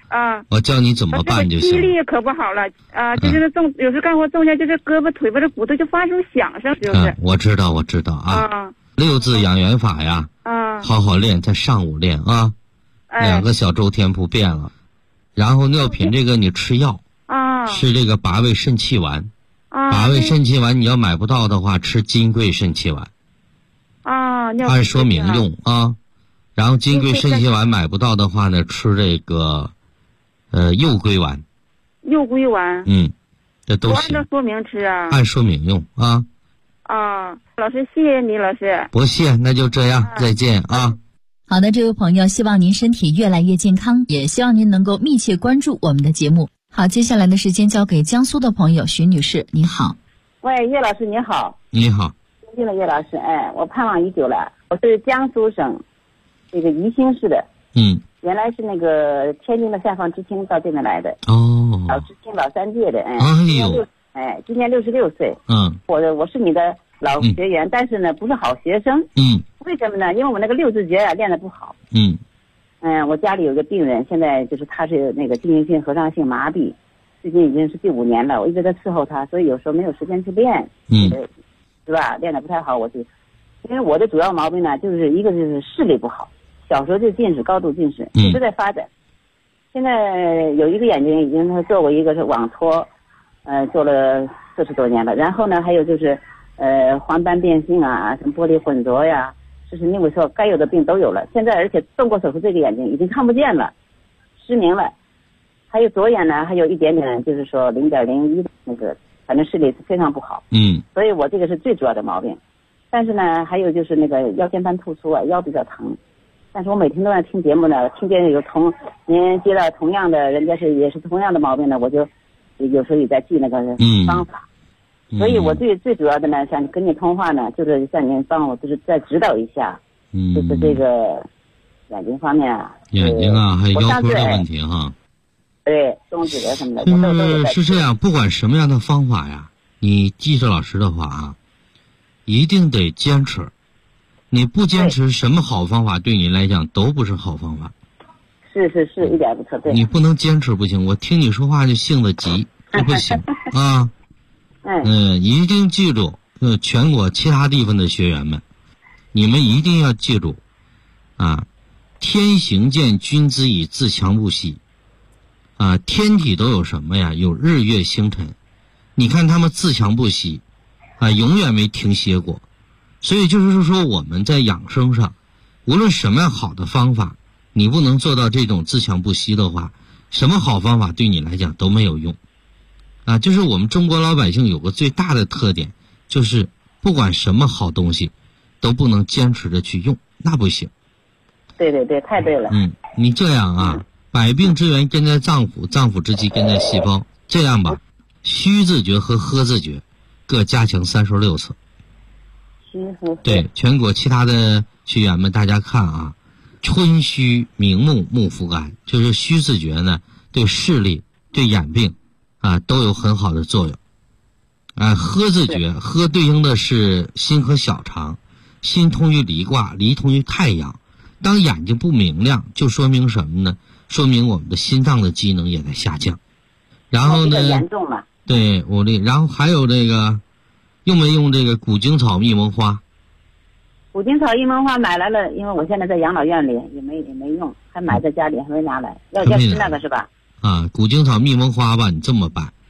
啊， 我教你怎么办就行。 记忆力可不好了啊，就是有时干活动下，就是胳膊腿这骨头就发出响声，就是。 我知道啊。6字养元法呀，好好练，在上午练啊，2个小周天不变了。然后尿频这个你吃药啊，吃这个拔胃肾气丸啊，拔胃肾气丸你要买不到的话，吃金匮肾气丸啊， 按说明用啊。然后金匮肾气丸买不到的话呢，吃这个右归丸。 右归丸。 这都行。 按照说明吃啊。 按说明用啊。 老师，谢谢你，老师。 不谢，那就这样，再见啊。 好的，这位朋友，希望您身体越来越健康，也希望您能够密切关注我们的节目。好，接下来的时间交给江苏的朋友徐女士，你好。 喂，岳老师你好。 你好。 尊敬的岳老师，我盼望已久了，我是江苏省这个宜兴市的。原来是那个天津的下放知青到这边来的。老知青，老3届的。今年66岁。我是你的老学员，但是呢不是好学生。为什么呢？因为我那个6字诀练得不好。我家里有个病人，现在就是他是那个进行性合上性麻痹，最近已经是第5年了，我一直在伺候他，所以有时候没有时间去练。是吧？练得不太好，因为我的主要毛病呢，就是一个就是视力不好，小时候就近视，高度近视，一直在发展。现在有一个眼睛已经做过一个是网脱，做了40多年了。然后呢，还有就是黄斑变性啊，什么玻璃混浊呀，视神经萎缩，该有的病都有了。现在而且动过手术，这个眼睛已经看不见了，失明了。还有左眼呢，还有一点点，就是说0.01那个，反正视力是非常不好。所以我这个是最主要的毛病。但是呢，还有就是那个腰间盘突出啊，腰比较疼。但是我每天都在听节目呢，听见您接到同样的，人家也是同样的毛病呢，我就有时候也在记那个方法。所以我最主要的呢，想跟你通话呢，就是向您帮我就是再指导一下，就是这个眼睛方面啊。 眼睛啊，还有腰椎的问题哈。 对，中指的什么的。 是这样，不管什么样的方法呀，你记着老师的话啊，一定得坚持。你不坚持，什么好方法对你来讲都不是好方法。 是，一点不错。对。 你不能坚持不行，我听你说话就性子急，这不行啊。一定记住，全国其他地方的学员们，你们一定要记住啊，天行健，君子以自强不息。天体都有什么呀？有日月星辰，你看他们自强不息永远没停歇过。所以就是说我们在养生上，无论什么样好的方法，你不能做到这种自强不息的话，什么好方法对你来讲都没有用就是我们中国老百姓有个最大的特点，就是不管什么好东西都不能坚持着去用，那不行。 对，太对了。 你这样百病之源根在脏腑，脏腑之基根在细胞。这样吧，虚字诀和喝字诀各加强36次。对，全国其他的学员们，大家看春虚明目，目复肝，就是虚字诀呢，对视力、对眼病都有很好的作用。喝字诀，喝对应的是心和小肠，心通于离卦，离通于太阳。当眼睛不明亮，就说明什么呢？说明我们的心脏的机能也在下降。然后呢， 严重了。 对，然后还有这个，用没用这个古荆草蜜蒙花？ 古荆草蜜蒙花买来了，因为我现在在养老院里，也没用，还买在家里还没拿来。要吃那个是吧？ 古荆草蜜蒙花吧，你这么办，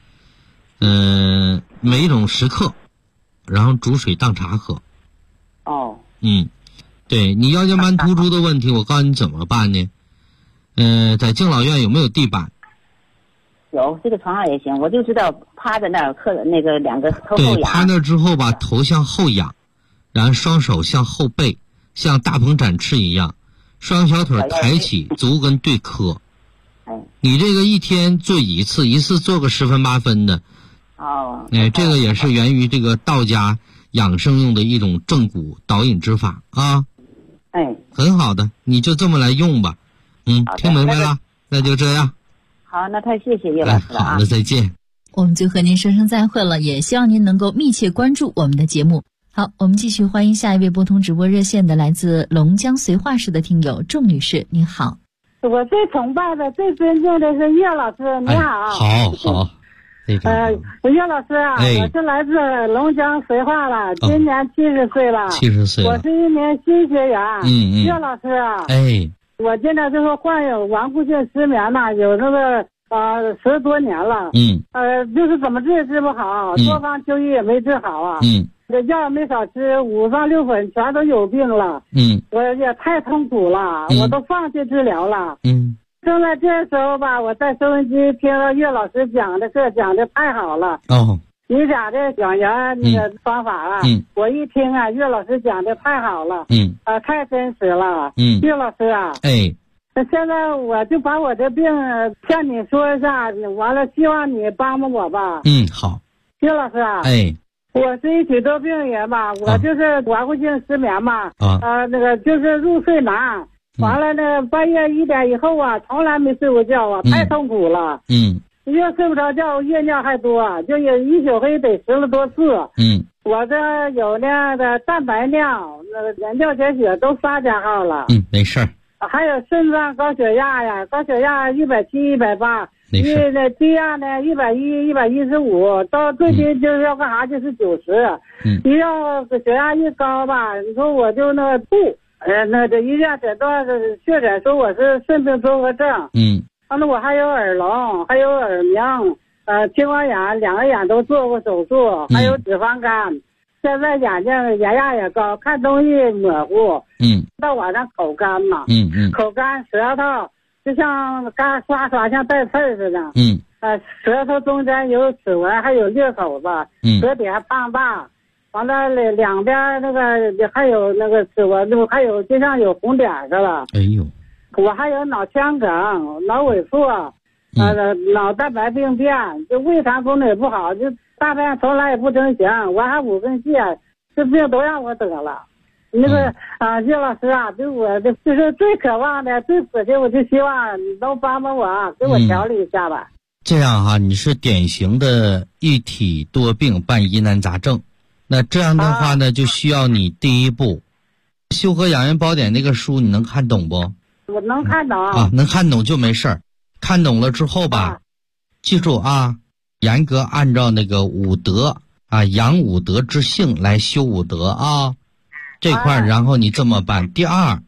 每一种10克，然后煮水当茶喝。对，你腰间盘突出的问题，我告诉你怎么办呢？在敬老院有没有地板？ 有，这个床上也行。我就知道趴在那儿刻那个2个头后仰。 对，趴那之后把头向后仰，然后双手向后背，像大鹏展翅一样，双小腿抬起，足跟对磕。你这个一天做一次做个10分8分的。这个也是源于这个道家养生用的一种正骨导引之法很好的，你就这么来用吧。听明白了？那就这样。 好，那太谢谢叶老师了好的，再见。 我们就和您说声再会了，也希望您能够密切关注我们的节目。好，我们继续欢迎下一位拨通直播热线的来自龙江绥化市的听友仲女士，您好。 我最崇拜的、最尊敬的是岳老师，你好。 好。 岳老师啊，我是来自龙江绥化了，今年70岁了。 70岁了。 我是一名新学员。岳老师啊，我现在就是患有顽固性失眠呢，有那个10多年了。就是怎么治也治不好，多方求医也没治好啊。这药没少吃，5方6粉全都有病了。我也太痛苦了，我都放弃治疗了。正在这时候吧，我在收音机听到岳老师讲的课，讲的太好了。你讲的养元那个方法啊，我一听啊，岳老师讲的太好了。太真实了。岳老师啊，现在我就把我这病向你说一下，完了希望你帮帮我吧。 好。 岳老师啊，我是一体多病人吧，我就是顽固性失眠嘛。那个就是入睡难。完了呢，半夜1点以后啊，从来没睡过觉啊，太痛苦了。越睡不着觉，越尿还多，就有一宿黑得10多次。我这有那个蛋白尿，那个尿检血都3加号了。 没事儿。 还有肾脏高血压呀，高血压170、180，那低压呢110、115，到最近就是要干啥就是90。一要血压一高吧，你说我就那个吐。那这医院诊断确诊说我是肾病综合症。完了我还有耳聋，还有耳鸣，青光眼2个眼都做过手术，还有脂肪肝。现在眼睛眼压也高，看东西模糊。到晚上口干嘛。口干，舌头就像干刷像带刺似的。舌头中间有齿纹，还有裂口子。舌底还胖大。完了两边那个还有那个齿纹，还有就像有红点似的。我还有脑腔梗、脑萎缩，脑蛋白病变，就胃肠功能也不好，就大便从来也不成形，我还5分泻，这病都让我得了。那个岳老师啊，对我的就是最渴望的、最死的，我就希望你能帮帮我，给我调理一下吧。 这样哈，你是典型的一体多病伴疑难杂症。那这样的话呢，就需要你第一步，《修和养元宝典》那个书你能看懂不？ 我能看懂能看懂就没事儿。看懂了之后吧，记住啊，严格按照那个五德养五德之性来修五德啊，这块然后你这么办。第二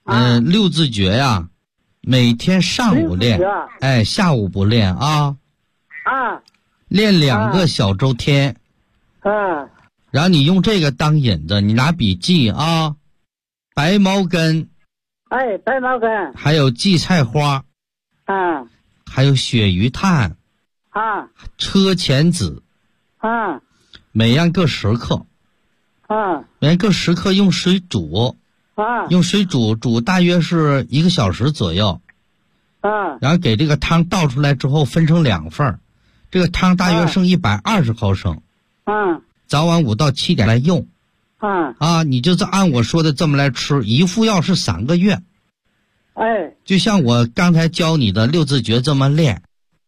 ，6字诀呀，每天上午练，下午不练啊。练2个小周天。然后你用这个当引子，你拿笔记啊，白茅根， 白茅根， 还有荠菜花，还有鳕鱼炭，车前子，每样各10克，每样各10克，用水煮，用水煮大约是1个小时左右，然后给这个汤倒出来之后分成2份，这个汤大约剩120毫升，早晚5到7点来用，你就按我说的这么来吃，一副药是3个月，就像我刚才教你的6字诀这么练，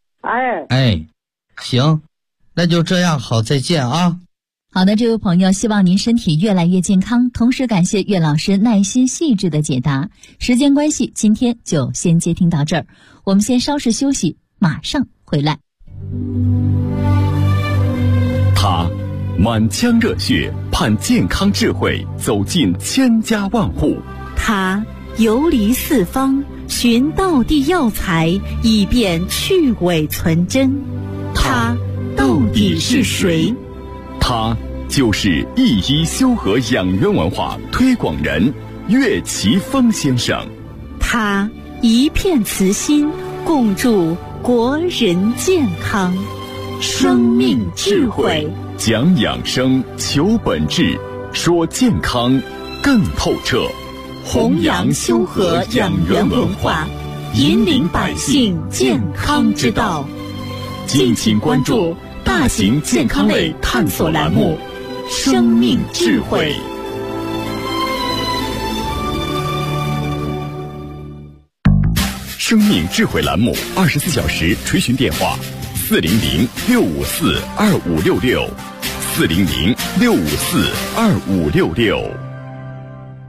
行，那就这样，好，再见啊。 好的，这位朋友，希望您身体越来越健康，同时感谢岳老师耐心细致的解答。时间关系，今天就先接听到这儿，我们先稍事休息，马上回来。 他满腔热血盼健康智慧走进千家万户， 他游离四方寻道地药材以便去伪存真，他到底是谁？ 他就是一医修和养元文化推广人岳奇峰先生， 他一片慈心共筑国人健康，生命智慧， 讲养生求本质，说健康更透彻， 弘扬修和养元文化，引领百姓健康之道。敬请关注大型健康类探索栏目《生命智慧》。 生命智慧栏目24小时垂询电话：400-654-2566，400-654-2566。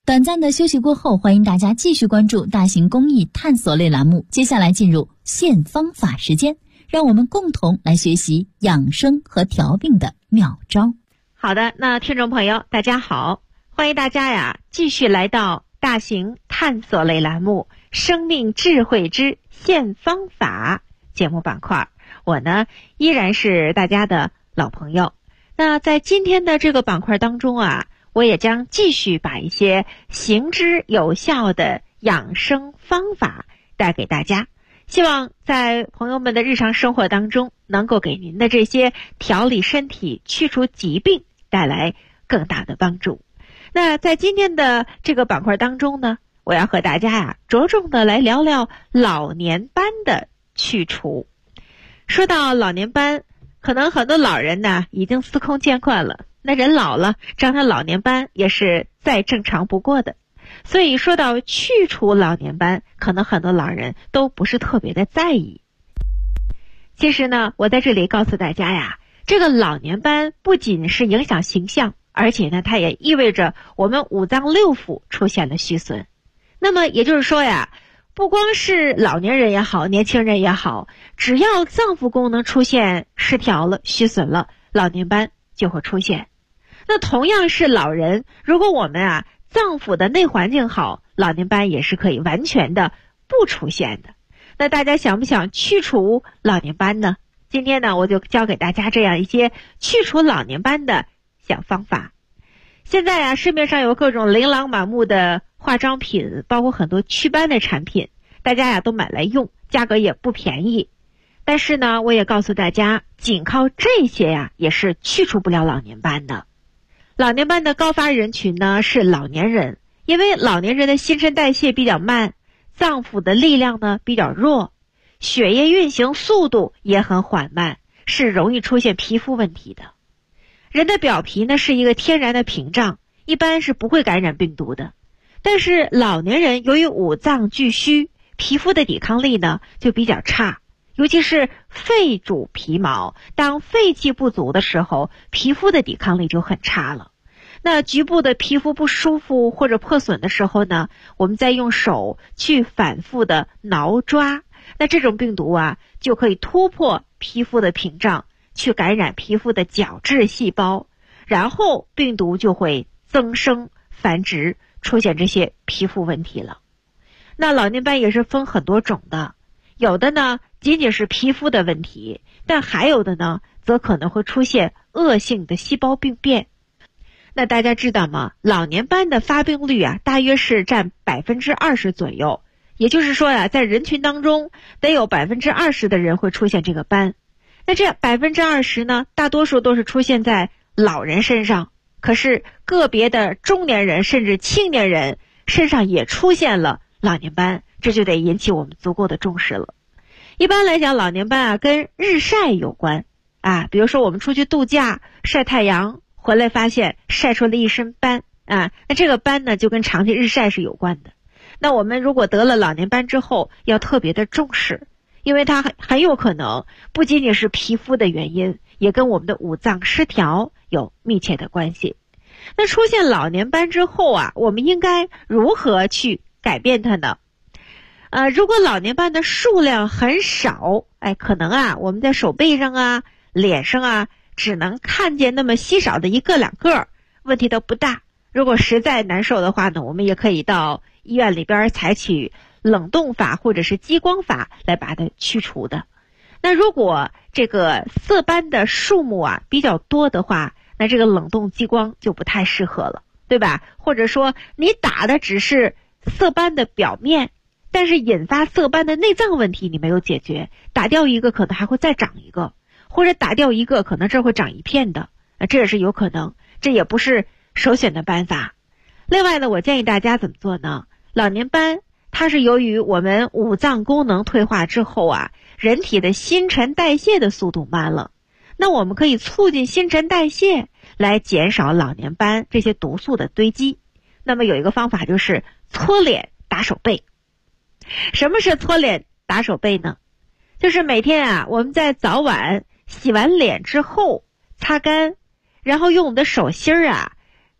短暂的休息过后，欢迎大家继续关注大型公益探索类栏目。接下来进入现方法时间，让我们共同来学习养生和调病的妙招。 好的，那听众朋友大家好，欢迎大家呀继续来到大型探索类栏目生命智慧之现方法节目板块。我呢依然是大家的老朋友。那在今天的这个板块当中啊，我也将继续把一些行之有效的养生方法带给大家，希望在朋友们的日常生活当中能够给您的这些调理身体、去除疾病带来更大的帮助。那在今天的这个板块当中呢，我要和大家着重的来聊聊老年斑的去除。说到老年斑，可能很多老人呢已经司空见惯了，那人老了长上老年斑也是再正常不过的。所以说到去除老年斑，可能很多老人都不是特别的在意。其实呢，我在这里告诉大家呀，这个老年斑不仅是影响形象，而且呢它也意味着我们五脏六腑出现了虚损。那么也就是说呀，不光是老年人也好，年轻人也好，只要脏腑功能出现失调了、虚损了，老年斑就会出现。那同样是老人，如果我们脏腑的内环境好，老年斑也是可以完全的不出现的。那大家想不想去除老年斑呢？今天呢，我就教给大家这样一些去除老年斑的小方法。现在市面上有各种琳琅满目的化妆品，包括很多祛斑的产品，大家都买来用，价格也不便宜。但是呢，我也告诉大家，仅靠这些也是去除不了老年斑的。老年斑的高发人群呢是老年人，因为老年人的新陈代谢比较慢，脏腑的力量呢比较弱，血液运行速度也很缓慢，是容易出现皮肤问题的。人的表皮呢是一个天然的屏障，一般是不会感染病毒的。但是老年人由于五脏俱虚，皮肤的抵抗力呢就比较差，尤其是肺主皮毛，当肺气不足的时候，皮肤的抵抗力就很差了。那局部的皮肤不舒服或者破损的时候呢，我们再用手去反复的挠抓，那这种病毒就可以突破皮肤的屏障，去感染皮肤的角质细胞，然后病毒就会增生繁殖，出现这些皮肤问题了。那老年斑也是分很多种的，有的呢仅仅是皮肤的问题，但还有的呢则可能会出现恶性的细胞病变。那大家知道吗？老年斑的发病率大约是占 20% 左右，也就是说在人群当中得有 20% 的人会出现这个斑。那这 20% 呢，大多数都是出现在老人身上，可是个别的中年人甚至青年人身上也出现了老年斑，这就得引起我们足够的重视了。一般来讲，老年斑跟日晒有关比如说我们出去度假晒太阳回来发现晒出了一身斑那这个斑呢就跟长期日晒是有关的。那我们如果得了老年斑之后要特别的重视，因为它很有可能不仅仅是皮肤的原因，也跟我们的五脏失调有密切的关系。那出现老年斑之后我们应该如何去改变它呢？如果老年斑的数量很少，可能我们在手背上脸上只能看见那么稀少的一个两个，问题都不大。如果实在难受的话呢，我们也可以到医院里边采取冷冻法或者是激光法来把它去除的。那如果这个色斑的数目比较多的话，那这个冷冻激光就不太适合了，对吧？或者说你打的只是色斑的表面，但是引发色斑的内脏问题你没有解决，打掉一个可能还会再长一个，或者打掉一个可能这会长一片的，这也是有可能，这也不是首选的办法。另外呢，我建议大家怎么做呢？老年斑它是由于我们五脏功能退化之后人体的新陈代谢的速度慢了，那我们可以促进新陈代谢来减少老年斑这些毒素的堆积。那么有一个方法就是搓脸打手背。什么是搓脸打手背呢？就是每天我们在早晚洗完脸之后擦干，然后用我们的手心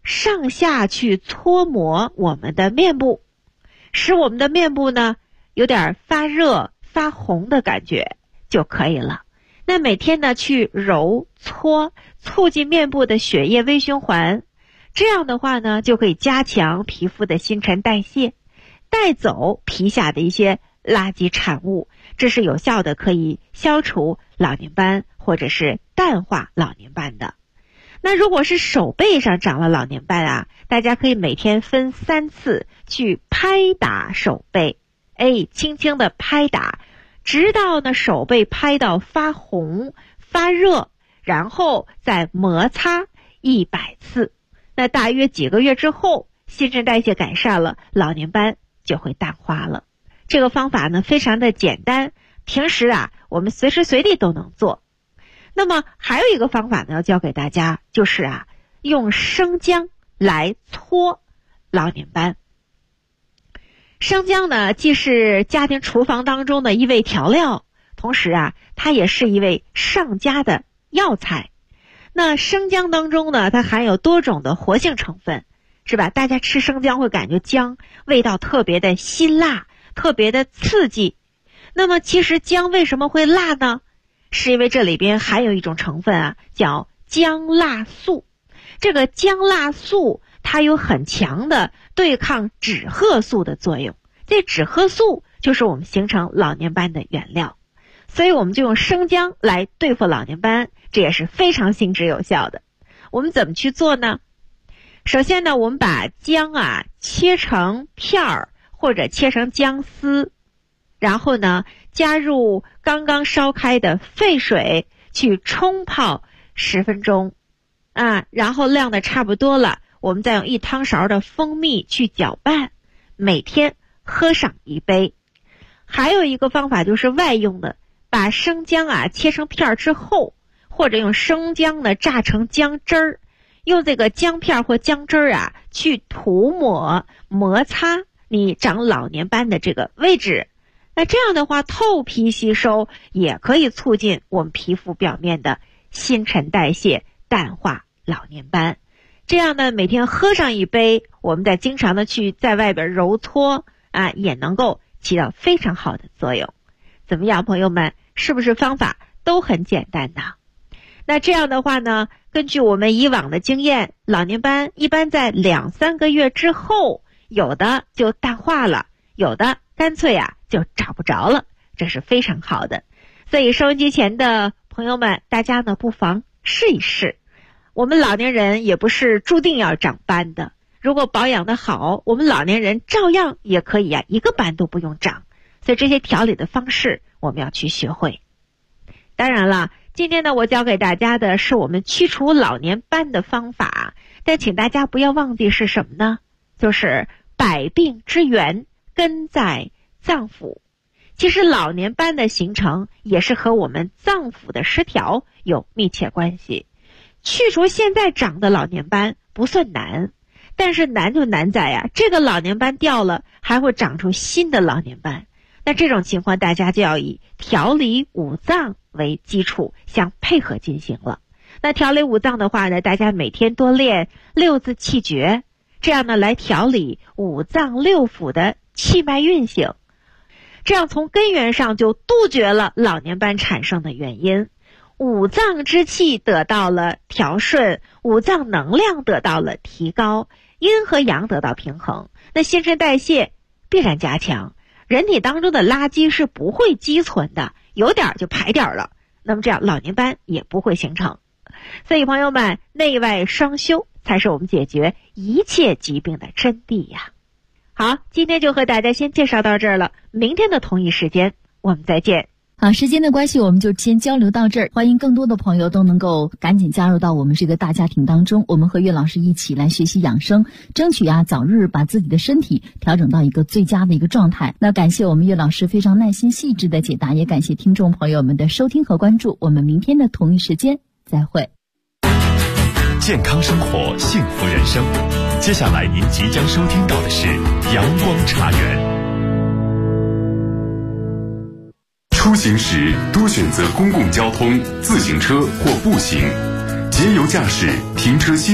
上下去搓摩我们的面部，使我们的面部呢有点发热发红的感觉就可以了。那每天呢去揉搓，促进面部的血液微循环，这样的话呢就可以加强皮肤的新陈代谢，带走皮下的一些垃圾产物，这是有效的可以消除老年斑或者是淡化老年斑的。那如果是手背上长了老年斑啊，大家可以每天分3次去拍打手背，轻轻的拍打，直到呢手背拍到发红发热，然后再摩擦100次。那大约几个月之后，新陈代谢改善了，老年斑就会淡化了。这个方法呢非常的简单，平时啊我们随时随地都能做。那么还有一个方法呢要教给大家，就是用生姜来搓老年斑。生姜呢既是家庭厨房当中的一味调料，同时它也是一味上佳的药材。那生姜当中呢它含有多种的活性成分，是吧？大家吃生姜会感觉姜味道特别的辛辣，特别的刺激。那么其实姜为什么会辣呢？是因为这里边含有一种成分叫姜辣素。这个姜辣素它有很强的对抗脂褐素的作用，这脂褐素就是我们形成老年斑的原料，所以我们就用生姜来对付老年斑，这也是非常行之有效的。我们怎么去做呢？首先呢，我们把姜切成片儿或者切成姜丝，然后呢加入刚刚烧开的沸水去冲泡10分钟然后晾的差不多了，我们再用1汤勺的蜂蜜去搅拌，每天喝上1杯。还有一个方法就是外用的，把生姜切成片之后，或者用生姜呢榨成姜汁儿，用这个姜片或姜汁儿去涂抹摩擦你长老年斑的这个位置。那这样的话，透皮吸收也可以促进我们皮肤表面的新陈代谢，淡化老年斑。这样呢，每天喝上1杯，我们再经常的去在外边揉搓也能够起到非常好的作用。怎么样，朋友们，是不是方法都很简单呢？那这样的话呢，根据我们以往的经验，老年斑一般在2-3个月之后，有的就淡化了，有的干脆就找不着了，这是非常好的。所以收音机前的朋友们，大家呢不妨试一试。我们老年人也不是注定要长斑的，如果保养的好，我们老年人照样也可以1个斑都不用长。所以这些调理的方式我们要去学会。当然了，今天呢我教给大家的是我们驱除老年斑的方法，但请大家不要忘记是什么呢？就是百病之源根在脏腑。其实老年斑的形成也是和我们脏腑的失调有密切关系。去除现在长的老年斑不算难，但是难就难在这个老年斑掉了，还会长出新的老年斑。那这种情况大家就要以调理五脏为基础相配合进行了。那调理五脏的话呢，大家每天多练6字气诀，这样呢来调理五脏六腑的气脉运行，这样从根源上就杜绝了老年斑产生的原因。五脏之气得到了调顺，五脏能量得到了提高，阴和阳得到平衡，那新陈代谢必然加强，人体当中的垃圾是不会积存的，有点就排点了，那么这样老年斑也不会形成。所以朋友们，内外双修才是我们解决一切疾病的真谛呀。好，今天就和大家先介绍到这儿了，明天的同一时间我们再见。 好，时间的关系我们就先交流到这儿，欢迎更多的朋友都能够赶紧加入到我们这个大家庭当中，我们和岳老师一起来学习养生，争取早日把自己的身体调整到一个最佳的一个状态。那感谢我们岳老师非常耐心细致的解答，也感谢听众朋友们的收听和关注，我们明天的同一时间再会。 健康生活，幸福人生，接下来您即将收听到的是阳光茶园。出行时多选择公共交通、自行车或步行，节油驾驶，停车